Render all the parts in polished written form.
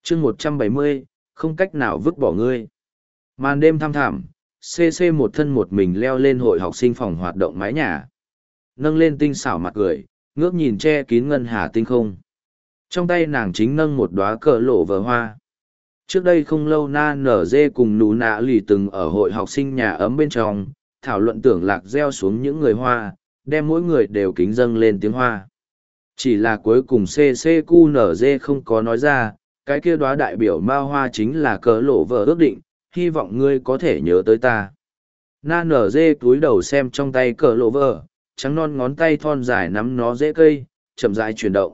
chương 170, không cách nào vứt bỏ ngươi. Màn đêm thăm thẳm, CC một thân một mình leo lên hội học sinh phòng hoạt động mái nhà. Nâng lên tinh xảo mặt cười, ngước nhìn che kín ngân hà tinh không. Trong tay nàng chính nâng một đóa cờ lộ vờ hoa. Trước đây không lâu Na Nở Dê cùng Nú Nạ Lì từng ở hội học sinh nhà ấm bên trong, thảo luận tưởng lạc gieo xuống những người hoa, đem mỗi người đều kính dâng lên tiếng hoa. Chỉ là cuối cùng CCQNZ không có nói ra, cái kia đóa đại biểu mao hoa chính là cờ lộ vờ ước định, hy vọng ngươi có thể nhớ tới ta. Na Nở Dê cúi đầu xem trong tay cờ lộ vờ, trắng non ngón tay thon dài nắm nó dễ cây, chậm rãi chuyển động.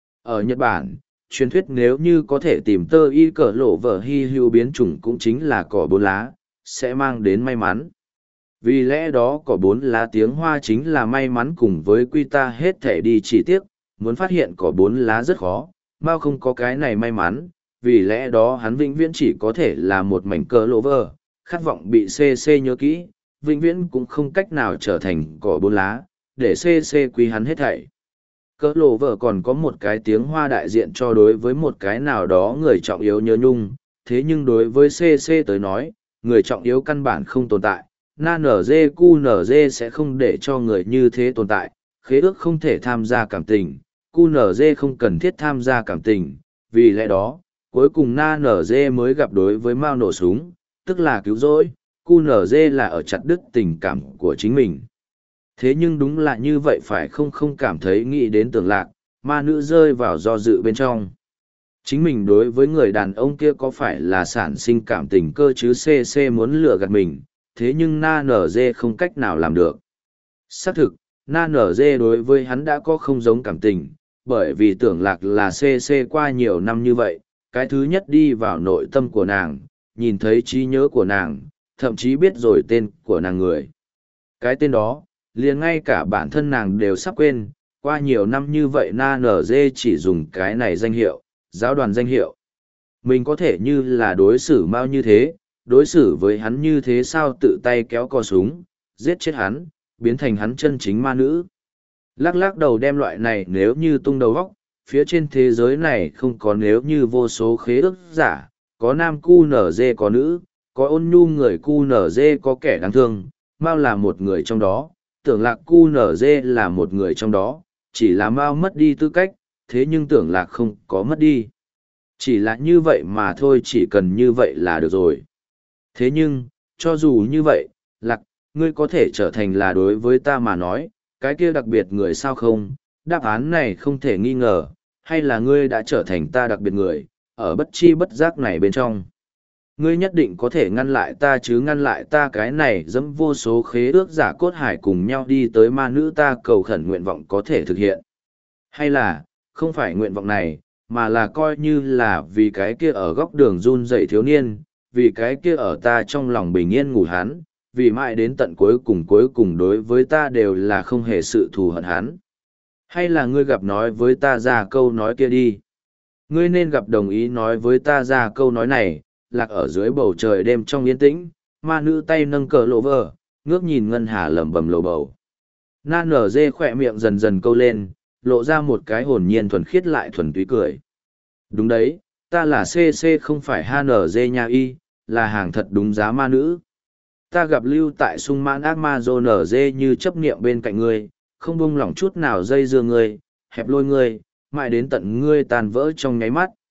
Ở Nhật Bản, truyền thuyết nếu như có thể tìm tơ y cờ lộ vở hy hữu biến chủng cũng chính là cỏ bốn lá, sẽ mang đến may mắn. Vì lẽ đó cỏ bốn lá tiếng hoa chính là may mắn cùng với quy ta hết thể đi chỉ tiếc, muốn phát hiện cỏ bốn lá rất khó, Mao không có cái này may mắn, vì lẽ đó hắn vĩnh viễn chỉ có thể là một mảnh cờ lộ vở, khát vọng bị CC nhớ kỹ, vĩnh viễn cũng không cách nào trở thành cỏ bốn lá, để CC quý hắn hết thảy. Cỡ lộ vợ còn có một cái tiếng hoa đại diện cho đối với một cái nào đó người trọng yếu nhớ nhung, thế nhưng đối với CC tới nói, người trọng yếu căn bản không tồn tại, Na NG QNG sẽ không để cho người như thế tồn tại, khế ước không thể tham gia cảm tình, QNG không cần thiết tham gia cảm tình, vì lẽ đó, cuối cùng Na NG mới gặp đối với Mao nổ súng, tức là cứu rỗi, QNG là ở chặt đứt tình cảm của chính mình. Thế nhưng đúng là như vậy phải không cảm thấy nghĩ đến tưởng lạc, ma nữ rơi vào do dự bên trong. Chính mình đối với người đàn ông kia có phải là sản sinh cảm tình cơ chứ CC muốn lừa gạt mình, thế nhưng Na NG không cách nào làm được. Xác thực, Na NG đối với hắn đã có không giống cảm tình, bởi vì tưởng lạc là CC qua nhiều năm như vậy, cái thứ nhất đi vào nội tâm của nàng, nhìn thấy trí nhớ của nàng, thậm chí biết rồi tên của nàng người. Cái tên đó, liền ngay cả bản thân nàng đều sắp quên, qua nhiều năm như vậy Na NG chỉ dùng cái này danh hiệu, giáo đoàn danh hiệu. Mình có thể như là đối xử Mao như thế, đối xử với hắn như thế sao tự tay kéo cò súng, giết chết hắn, biến thành hắn chân chính ma nữ. Lắc lắc đầu đem loại này nếu như tung đầu góc, phía trên thế giới này không có nếu như vô số khế ước giả, có nam QNG có nữ, có ôn nhu người QNG có kẻ đáng thương, Mao là một người trong đó. Tưởng lạc QNG là một người trong đó, chỉ là Mao mất đi tư cách, thế nhưng tưởng lạc không có mất đi. Chỉ là như vậy mà thôi, chỉ cần như vậy là được rồi. Thế nhưng, cho dù như vậy, lạc, ngươi có thể trở thành là đối với ta mà nói, cái kia đặc biệt người sao không, đáp án này không thể nghi ngờ, hay là ngươi đã trở thành ta đặc biệt người, ở bất chi bất giác này bên trong. Ngươi nhất định có thể ngăn lại ta chứ ngăn lại ta cái này dẫm vô số khế ước giả cốt hải cùng nhau đi tới ma nữ ta cầu khẩn nguyện vọng có thể thực hiện. Hay là, không phải nguyện vọng này, mà là coi như là vì cái kia ở góc đường run dậy thiếu niên, vì cái kia ở ta trong lòng bình yên ngủ hắn, vì mãi đến tận cuối cùng đối với ta đều là không hề sự thù hận hắn. Hay là ngươi gặp nói với ta ra câu nói kia đi. Ngươi nên gặp đồng ý nói với ta ra câu nói này, lạc ở dưới bầu trời đêm trong yên tĩnh, ma nữ tay nâng cờ lộ vờ, ngước nhìn ngân hà lẩm bẩm lầu bầu. Na nở dê khỏe miệng dần dần câu lên, lộ ra một cái hồn nhiên thuần khiết lại thuần túy cười. Đúng đấy, ta là CC không phải HNG nha y, là hàng thật đúng giá ma nữ. Ta gặp lưu tại sung mãn ác ma dô nở dê như chấp niệm bên cạnh ngươi, không buông lỏng chút nào dây dưa ngươi, hẹp lôi ngươi, mãi đến tận ngươi tàn vỡ trong nháy mắt.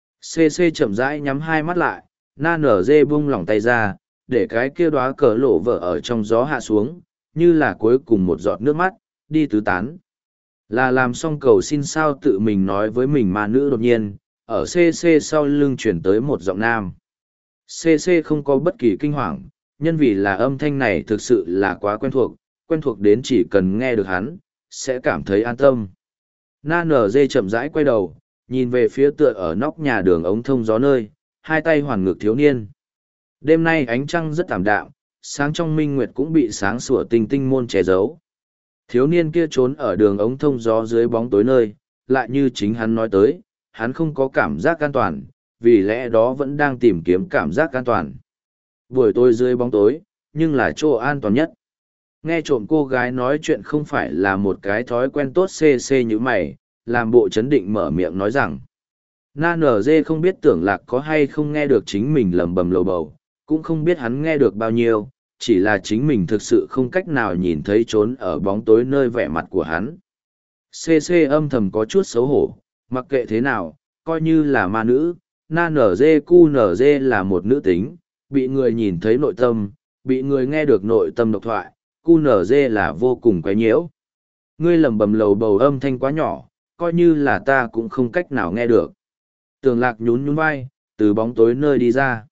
CC chậm rãi nhắm hai mắt lại, Na nở dê buông lỏng tay ra, để cái kia đóa cờ lộ vỡ ở trong gió hạ xuống, như là cuối cùng một giọt nước mắt, đi tứ tán. Là làm xong cầu xin sao tự mình nói với mình mà nữ đột nhiên, ở CC sau lưng chuyển tới một giọng nam. CC không có bất kỳ kinh hoàng, nhân vì là âm thanh này thực sự là quá quen thuộc đến chỉ cần nghe được hắn, sẽ cảm thấy an tâm. Na nở dê chậm rãi quay đầu, nhìn về phía tựa ở nóc nhà đường ống thông gió nơi, hai tay hoàn ngực thiếu niên. Đêm nay ánh trăng rất tạm đạm, sáng trong minh nguyệt cũng bị sáng sủa tinh tinh môn che giấu. Thiếu niên kia trốn ở đường ống thông gió dưới bóng tối nơi, lại như chính hắn nói tới, hắn không có cảm giác an toàn, vì lẽ đó vẫn đang tìm kiếm cảm giác an toàn. Buổi tối dưới bóng tối, nhưng là chỗ an toàn nhất. Nghe trộm cô gái nói chuyện không phải là một cái thói quen tốt CC như mày, làm bộ chấn định mở miệng nói rằng. Na nở dê không biết tưởng lạc có hay không nghe được chính mình lầm bầm lầu bầu, cũng không biết hắn nghe được bao nhiêu, chỉ là chính mình thực sự không cách nào nhìn thấy trốn ở bóng tối nơi vẻ mặt của hắn. CC âm thầm có chút xấu hổ, mặc kệ thế nào, coi như là ma nữ, Na nở dê cu nở dê là một nữ tính, bị người nhìn thấy nội tâm, bị người nghe được nội tâm độc thoại, cu nở dê là vô cùng quái nhiễu. Ngươi lầm bầm lầu bầu âm thanh quá nhỏ, coi như là ta cũng không cách nào nghe được. Tường lạc nhún nhún vai, từ bóng tối nơi đi ra.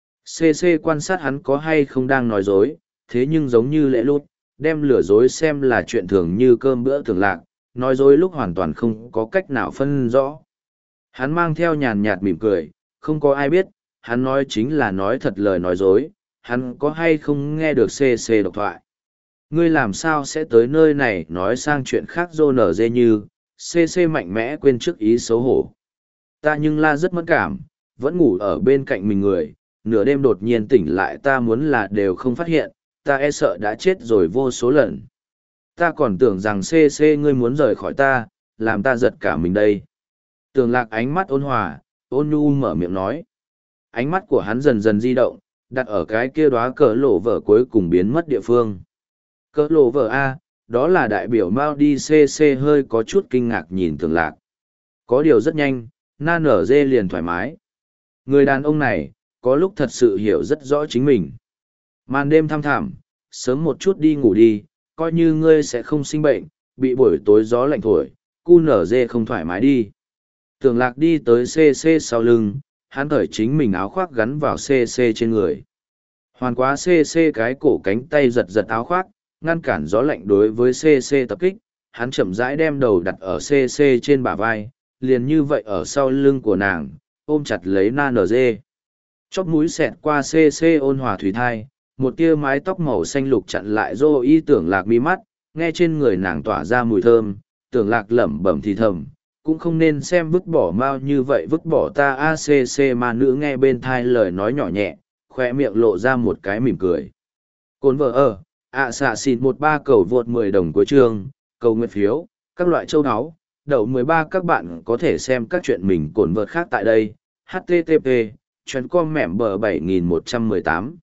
CC quan sát hắn có hay không đang nói dối, thế nhưng giống như lẽ lút, đem lừa dối xem là chuyện thường như cơm bữa tường lạc, nói dối lúc hoàn toàn không có cách nào phân rõ. Hắn mang theo nhàn nhạt mỉm cười, không có ai biết, hắn nói chính là nói thật lời nói dối, hắn có hay không nghe được CC độc thoại. Ngươi làm sao sẽ tới nơi này nói sang chuyện khác rô nở dê như, CC mạnh mẽ quên trước ý xấu hổ. Ta nhưng la rất mất cảm, vẫn ngủ ở bên cạnh mình người, nửa đêm đột nhiên tỉnh lại ta muốn là đều không phát hiện, ta e sợ đã chết rồi vô số lần. Ta còn tưởng rằng CC ngươi muốn rời khỏi ta, làm ta giật cả mình đây. Tường lạc ánh mắt ôn hòa, ôn nhu mở miệng nói. Ánh mắt của hắn dần dần di động, đặt ở cái kia đóa cỡ lộ vở cuối cùng biến mất địa phương. Cỡ lộ vở A, đó là đại biểu Mao đi CC hơi có chút kinh ngạc nhìn tường lạc. Có điều rất nhanh, Na nở dê liền thoải mái. Người đàn ông này, có lúc thật sự hiểu rất rõ chính mình. Màn đêm thăm thẳm, sớm một chút đi ngủ đi, coi như ngươi sẽ không sinh bệnh, bị buổi tối gió lạnh thổi, cu nở dê không thoải mái đi. Tường lạc đi tới CC sau lưng, hắn cởi chính mình áo khoác gắn vào CC trên người. Hoàn quá CC cái cổ cánh tay giật giật áo khoác, ngăn cản gió lạnh đối với CC tập kích, hắn chậm rãi đem đầu đặt ở CC trên bả vai, liền như vậy ở sau lưng của nàng, ôm chặt lấy Na nở dê. Chóp mũi xẹt qua CC ôn hòa thủy thai, một tia mái tóc màu xanh lục chặn lại dô y tưởng lạc mi mắt, nghe trên người nàng tỏa ra mùi thơm, tưởng lạc lẩm bẩm thì thầm, cũng không nên xem vứt bỏ Mao như vậy vứt bỏ ta ACC mà nữ nghe bên thai lời nói nhỏ nhẹ, khoe miệng lộ ra một cái mỉm cười. Cồn vợ ở, xạ xịt 13 cầu vượt 10 đồng của chương, cầu nguyện phiếu, các loại châu áo, đậu 13 các bạn có thể xem các chuyện mình cồn vợt khác tại đây, http, chuyến com mẻm bờ 7118.